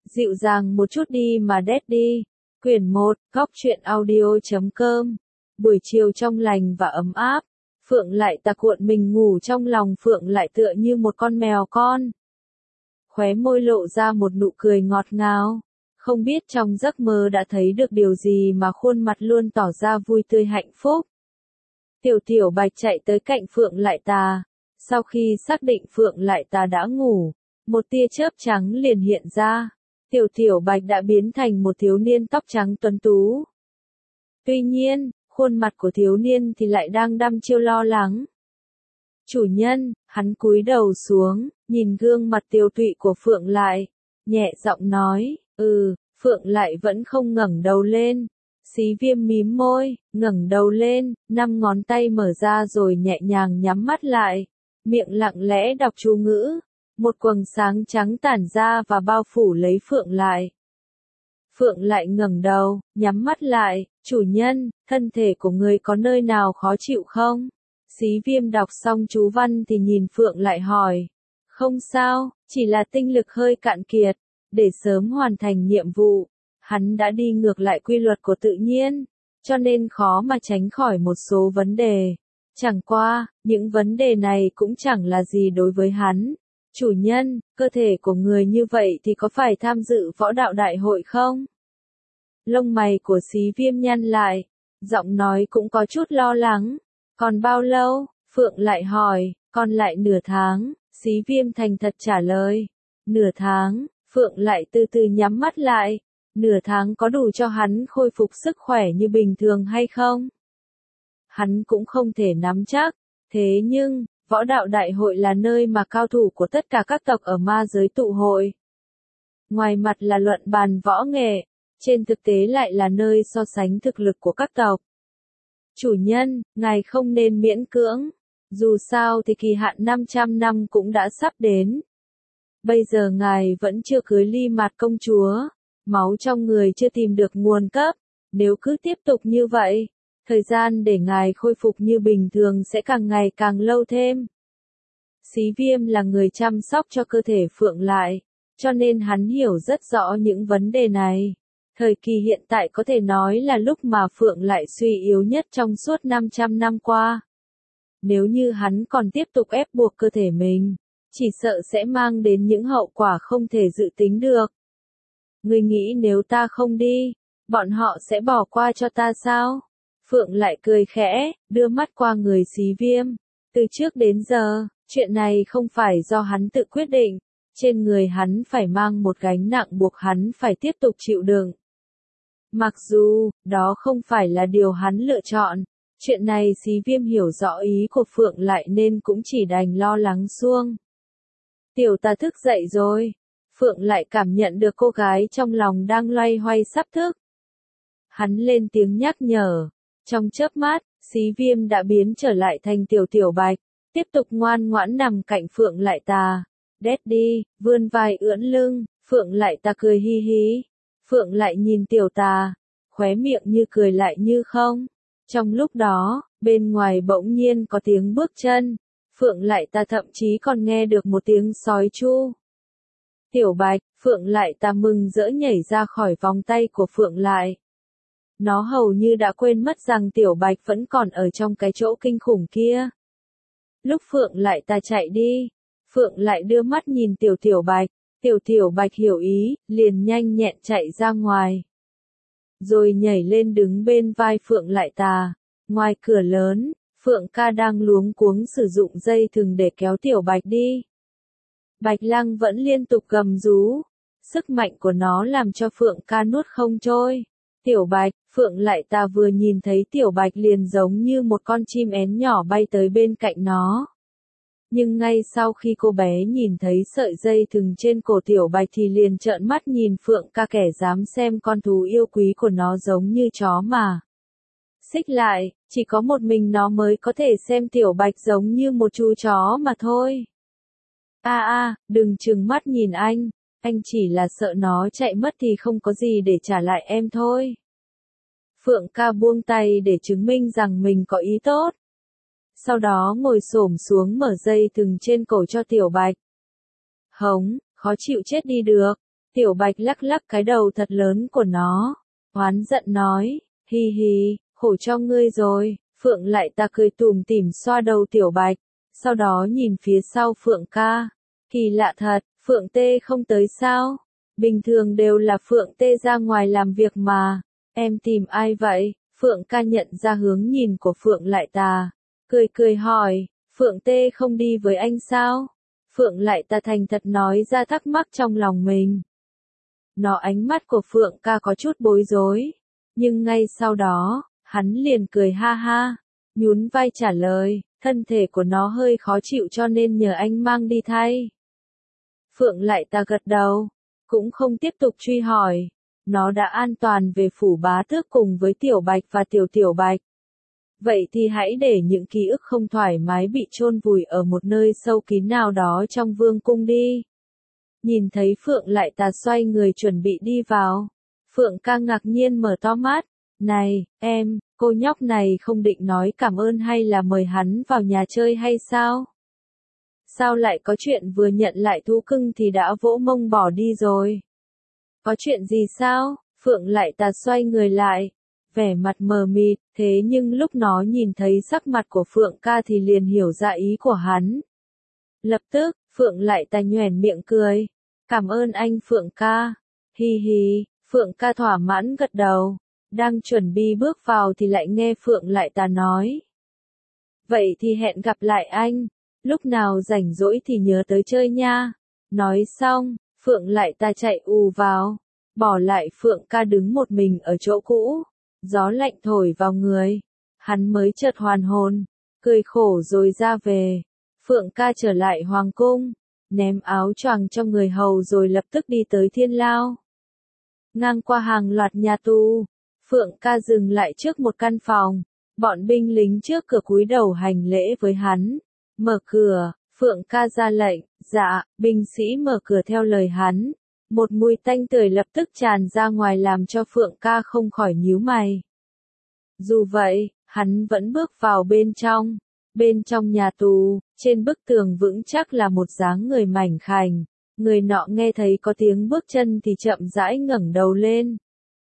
Dịu dàng một chút đi mà Daddy. Quyển 1, Góc truyện audio.com. Buổi chiều trong lành và ấm áp, Phượng lại ta cuộn mình ngủ trong lòng Phượng lại tựa như một con mèo con. Khóe môi lộ ra một nụ cười ngọt ngào. Không biết trong giấc mơ đã thấy được điều gì mà khuôn mặt luôn tỏ ra vui tươi hạnh phúc. Tiểu Bạch chạy tới cạnh Phượng lại ta. Sau khi xác định Phượng lại ta đã ngủ, một tia chớp trắng liền hiện ra. Tiểu Bạch đã biến thành một thiếu niên tóc trắng tuấn tú. Tuy nhiên, khuôn mặt của thiếu niên thì lại đang đăm chiêu lo lắng. Chủ nhân, hắn cúi đầu xuống, nhìn gương mặt tiều tụy của Phượng lại, nhẹ giọng nói, Phượng lại vẫn không ngẩng đầu lên. Xí Viêm mím môi, ngẩng đầu lên, 5 ngón tay mở ra rồi nhẹ nhàng nhắm mắt lại, miệng lặng lẽ đọc chú ngữ. Một quầng sáng trắng tản ra và bao phủ lấy Phượng lại. Phượng lại ngẩng đầu, nhắm mắt lại, chủ nhân, thân thể của người có nơi nào khó chịu không? Xí Viêm đọc xong chú văn thì nhìn Phượng lại hỏi. Không sao, chỉ là tinh lực hơi cạn kiệt. Để sớm hoàn thành nhiệm vụ, hắn đã đi ngược lại quy luật của tự nhiên, cho nên khó mà tránh khỏi một số vấn đề. Chẳng qua, những vấn đề này cũng chẳng là gì đối với hắn. Chủ nhân, cơ thể của người như vậy thì có phải tham dự võ đạo đại hội không? Lông mày của Xí Viêm nhăn lại, giọng nói cũng có chút lo lắng. Còn bao lâu? Phượng lại hỏi. Còn lại nửa tháng, Xí Viêm thành thật trả lời. Nửa tháng, Phượng lại từ từ nhắm mắt lại. Nửa tháng có đủ cho hắn khôi phục sức khỏe như bình thường hay không? Hắn cũng không thể nắm chắc. Thế nhưng, võ đạo đại hội là nơi mà cao thủ của tất cả các tộc ở ma giới tụ hội. Ngoài mặt là luận bàn võ nghệ, trên thực tế lại là nơi so sánh thực lực của các tộc. Chủ nhân, ngài không nên miễn cưỡng. Dù sao thì kỳ hạn 500 năm cũng đã sắp đến. Bây giờ ngài vẫn chưa cưới Ly Mạt công chúa. Máu trong người chưa tìm được nguồn cấp. Nếu cứ tiếp tục như vậy, thời gian để ngài khôi phục như bình thường sẽ càng ngày càng lâu thêm. Xí Viêm là người chăm sóc cho cơ thể Phượng lại, cho nên hắn hiểu rất rõ những vấn đề này. Thời kỳ hiện tại có thể nói là lúc mà Phượng lại suy yếu nhất trong suốt 500 năm qua. Nếu như hắn còn tiếp tục ép buộc cơ thể mình, chỉ sợ sẽ mang đến những hậu quả không thể dự tính được. Ngươi nghĩ nếu ta không đi, bọn họ sẽ bỏ qua cho ta sao? Phượng lại cười khẽ, đưa mắt qua người Xí Viêm. Từ trước đến giờ, chuyện này không phải do hắn tự quyết định, trên người hắn phải mang một gánh nặng buộc hắn phải tiếp tục chịu đựng. Mặc dù, đó không phải là điều hắn lựa chọn, chuyện này Xí Viêm hiểu rõ ý của Phượng lại nên cũng chỉ đành lo lắng xuông. Tiểu ta thức dậy rồi. Phượng lại cảm nhận được cô gái trong lòng đang loay hoay sắp thức. Hắn lên tiếng nhắc nhở. Trong chớp mắt, Xí Viêm đã biến trở lại thành Tiểu Bạch, tiếp tục ngoan ngoãn nằm cạnh Phượng lại ta. Daddy, vươn vai ưỡn lưng, Phượng lại ta cười hi hi. Phượng lại nhìn tiểu ta, khóe miệng như cười lại như không. Trong lúc đó, bên ngoài bỗng nhiên có tiếng bước chân. Phượng lại ta thậm chí còn nghe được một tiếng sói chu. Tiểu Bạch, Phượng lại ta mừng rỡ nhảy ra khỏi vòng tay của Phượng lại. Nó hầu như đã quên mất rằng Tiểu Bạch vẫn còn ở trong cái chỗ kinh khủng kia. Lúc Phượng lại ta chạy đi, Phượng lại đưa mắt nhìn Tiểu Bạch. Tiểu Bạch hiểu ý, liền nhanh nhẹn chạy ra ngoài. Rồi nhảy lên đứng bên vai Phượng lại ta. Ngoài cửa lớn, Phượng ca đang luống cuống sử dụng dây thừng để kéo Tiểu Bạch đi. Bạch Lăng vẫn liên tục gầm rú. Sức mạnh của nó làm cho Phượng ca nuốt không trôi. Tiểu Bạch, Phượng lại ta vừa nhìn thấy Tiểu Bạch liền giống như một con chim én nhỏ bay tới bên cạnh nó. Nhưng ngay sau khi cô bé nhìn thấy sợi dây thừng trên cổ Tiểu Bạch thì liền trợn mắt nhìn Phượng ca kẻ dám xem con thú yêu quý của nó giống như chó mà. Xích lại, chỉ có một mình nó mới có thể xem Tiểu Bạch giống như một chú chó mà thôi. Đừng trừng mắt nhìn anh chỉ là sợ nó chạy mất thì không có gì để trả lại em thôi. Phượng ca buông tay để chứng minh rằng mình có ý tốt. Sau đó ngồi xổm xuống mở dây thừng trên cổ cho Tiểu Bạch. Hống, khó chịu chết đi được. Tiểu Bạch lắc lắc cái đầu thật lớn của nó, oán giận nói, hi hi, khổ cho ngươi rồi. Phượng Lại Ta cười tủm tỉm xoa đầu Tiểu Bạch, sau đó nhìn phía sau Phượng ca. Kỳ lạ thật, Phượng Tê không tới sao? Bình thường đều là Phượng Tê ra ngoài làm việc mà. Em tìm ai vậy? Phượng ca nhận ra hướng nhìn của Phượng Lại Ta, cười cười hỏi, Phượng Tê không đi với anh sao? Phượng Lại Ta thành thật nói ra thắc mắc trong lòng mình. Ánh mắt của Phượng ca có chút bối rối, nhưng ngay sau đó, hắn liền cười ha ha, nhún vai trả lời, thân thể của nó hơi khó chịu cho nên nhờ anh mang đi thay. Phượng Lại Ta gật đầu, cũng không tiếp tục truy hỏi, nó đã an toàn về phủ bá tước cùng với Tiểu Bạch và Tiểu Bạch. Vậy thì hãy để những ký ức không thoải mái bị chôn vùi ở một nơi sâu kín nào đó trong vương cung đi. Nhìn thấy Phượng Lại Ta xoay người chuẩn bị đi vào, Phượng ca ngạc nhiên mở to mắt, này, em, cô nhóc này không định nói cảm ơn hay là mời hắn vào nhà chơi hay sao? Sao lại có chuyện vừa nhận lại thú cưng thì đã vỗ mông bỏ đi rồi? Có chuyện gì sao? Phượng Lại Ta xoay người lại, vẻ mặt mờ mịt, thế nhưng lúc nó nhìn thấy sắc mặt của Phượng ca thì liền hiểu ra ý của hắn. Lập tức, Phượng Lại Ta nhoẻn miệng cười, cảm ơn anh Phượng ca, hi hi, Phượng ca thỏa mãn gật đầu, đang chuẩn bị bước vào thì lại nghe Phượng Lại Ta nói. Vậy thì hẹn gặp lại anh, lúc nào rảnh rỗi thì nhớ tới chơi nha. Nói xong, Phượng Lại Ta chạy ù vào, bỏ lại Phượng ca đứng một mình ở chỗ cũ, gió lạnh thổi vào người, hắn mới chợt hoàn hồn, cười khổ rồi ra về. Phượng ca trở lại hoàng cung, ném áo choàng cho người hầu rồi lập tức đi tới Thiên Lao. Ngang qua hàng loạt nhà tù, Phượng ca dừng lại trước một căn phòng, bọn binh lính trước cửa cúi đầu hành lễ với hắn. Mở cửa, Phượng ca ra lệnh, dạ, binh sĩ mở cửa theo lời hắn. Một mùi tanh tưởi lập tức tràn ra ngoài làm cho Phượng ca không khỏi nhíu mày. Dù vậy, hắn vẫn bước vào bên trong. Bên trong nhà tù, trên bức tường vững chắc là một dáng người mảnh khảnh. Người nọ nghe thấy có tiếng bước chân thì chậm rãi ngẩng đầu lên,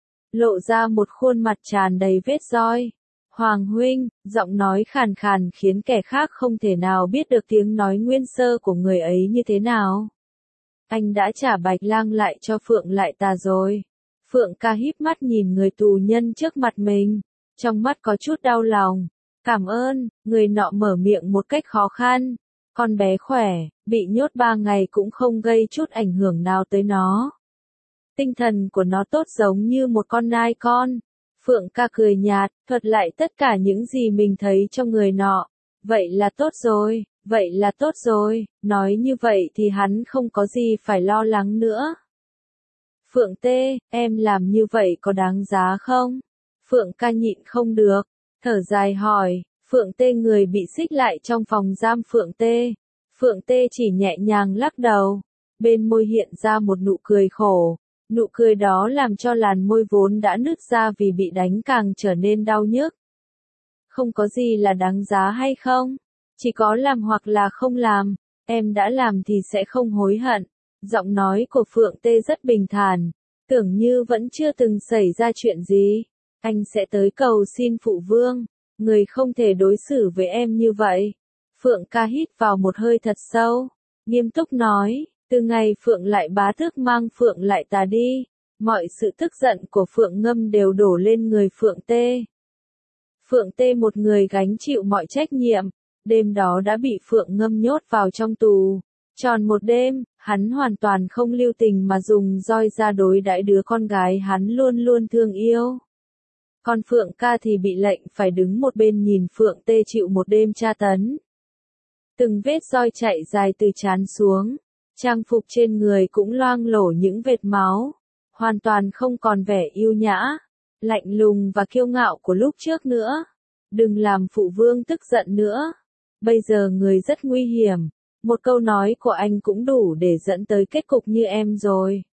lộ ra một khuôn mặt tràn đầy vết roi. Hoàng huynh, giọng nói khàn khàn khiến kẻ khác không thể nào biết được tiếng nói nguyên sơ của người ấy như thế nào. Anh đã trả Bạch Lang lại cho Phượng Lại Ta rồi. Phượng ca híp mắt nhìn người tù nhân trước mặt mình, trong mắt có chút đau lòng. Cảm ơn, người nọ mở miệng một cách khó khăn. Con bé khỏe, bị nhốt 3 ngày cũng không gây chút ảnh hưởng nào tới nó. Tinh thần của nó tốt giống như một con nai con. Phượng ca cười nhạt, thuật lại tất cả những gì mình thấy trong người nọ. Vậy là tốt rồi, vậy là tốt rồi, nói như vậy thì hắn không có gì phải lo lắng nữa. Phượng Tê, em làm như vậy có đáng giá không? Phượng ca nhịn không được, thở dài hỏi. Phượng Tê người bị xích lại trong phòng giam Phượng Tê. Phượng Tê chỉ nhẹ nhàng lắc đầu, bên môi hiện ra một nụ cười khổ. Nụ cười đó làm cho làn môi vốn đã nứt ra vì bị đánh càng trở nên đau nhức. Không có gì là đáng giá hay không? Chỉ có làm hoặc là không làm. Em đã làm thì sẽ không hối hận. Giọng nói của Phượng Tê rất bình thản, tưởng như vẫn chưa từng xảy ra chuyện gì. Anh sẽ tới cầu xin phụ vương. Người không thể đối xử với em như vậy. Phượng ca hít vào một hơi thật sâu, nghiêm túc nói, từ ngày Phượng Lại bá tước mang Phượng Lại Ta đi, mọi sự tức giận của Phượng Ngâm đều đổ lên người Phượng Tê. Phượng Tê một người gánh chịu mọi trách nhiệm, đêm đó đã bị Phượng Ngâm nhốt vào trong tù. Tròn một đêm, hắn hoàn toàn không lưu tình mà dùng roi ra đối đãi đứa con gái hắn luôn luôn thương yêu. Còn Phượng ca thì bị lệnh phải đứng một bên nhìn Phượng Tê chịu một đêm tra tấn. Từng vết roi chạy dài từ trán xuống, trang phục trên người cũng loang lổ những vệt máu, hoàn toàn không còn vẻ yêu nhã, lạnh lùng và kiêu ngạo của lúc trước nữa. Đừng làm phụ vương tức giận nữa, bây giờ người rất nguy hiểm, một câu nói của anh cũng đủ để dẫn tới kết cục như em rồi.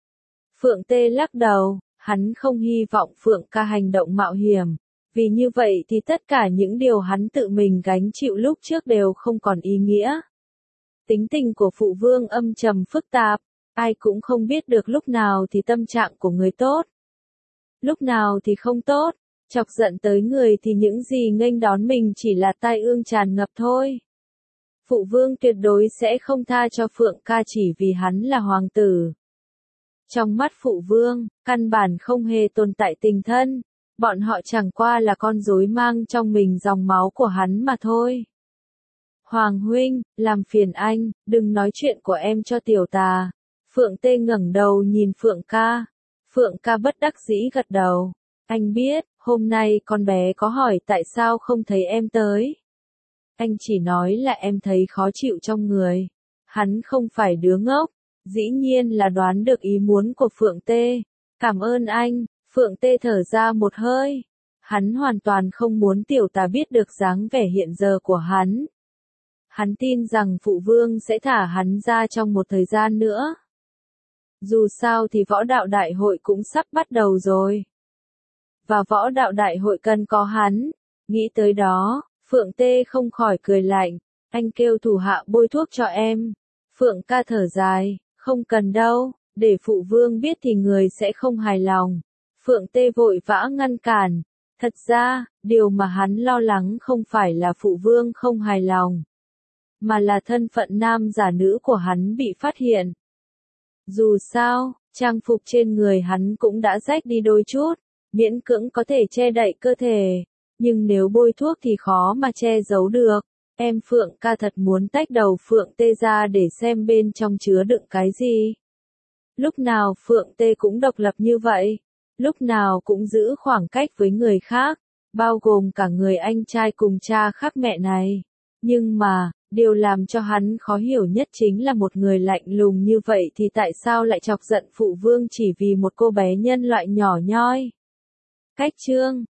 Phượng Tê lắc đầu. Hắn không hy vọng Phượng ca hành động mạo hiểm, vì như vậy thì tất cả những điều hắn tự mình gánh chịu lúc trước đều không còn ý nghĩa. Tính tình của phụ vương âm trầm phức tạp, Ai cũng không biết được lúc nào thì tâm trạng của người tốt, lúc nào thì không tốt, chọc giận tới người thì những gì nghênh đón mình chỉ là tai ương tràn ngập thôi. Phụ vương tuyệt đối sẽ không tha cho Phượng ca chỉ vì hắn là hoàng tử. Trong mắt phụ vương, căn bản không hề tồn tại tình thân, bọn họ chẳng qua là con rối mang trong mình dòng máu của hắn mà thôi. Hoàng huynh, làm phiền anh, đừng nói chuyện của em cho tiểu tà. Phượng Tê ngẩng đầu nhìn Phượng ca. Phượng ca bất đắc dĩ gật đầu. Anh biết, hôm nay con bé có hỏi tại sao không thấy em tới. Anh chỉ nói là em thấy khó chịu trong người. Hắn không phải đứa ngốc, dĩ nhiên là đoán được ý muốn của Phượng Tê. Cảm ơn anh, Phượng Tê thở ra một hơi. Hắn hoàn toàn không muốn tiểu tà biết được dáng vẻ hiện giờ của hắn. Hắn tin rằng phụ vương sẽ thả hắn ra trong một thời gian nữa. Dù sao thì võ đạo đại hội cũng sắp bắt đầu rồi. Và võ đạo đại hội cần có hắn. Nghĩ tới đó, Phượng Tê không khỏi cười lạnh. Anh kêu thủ hạ bôi thuốc cho em. Phượng ca thở dài, không cần đâu, để phụ vương biết thì người sẽ không hài lòng. Phượng Tê vội vã ngăn cản. Thật ra, điều mà hắn lo lắng không phải là phụ vương không hài lòng, mà là thân phận nam giả nữ của hắn bị phát hiện. Dù sao, trang phục trên người hắn cũng đã rách đi đôi chút, miễn cưỡng có thể che đậy cơ thể, nhưng nếu bôi thuốc thì khó mà che giấu được. Em Phượng ca thật muốn tách đầu Phượng Tê ra để xem bên trong chứa đựng cái gì. Lúc nào Phượng Tê cũng độc lập như vậy, lúc nào cũng giữ khoảng cách với người khác, bao gồm cả người anh trai cùng cha khác mẹ này. Nhưng mà, điều làm cho hắn khó hiểu nhất chính là một người lạnh lùng như vậy thì tại sao lại chọc giận phụ vương chỉ vì một cô bé nhân loại nhỏ nhoi. Cách chương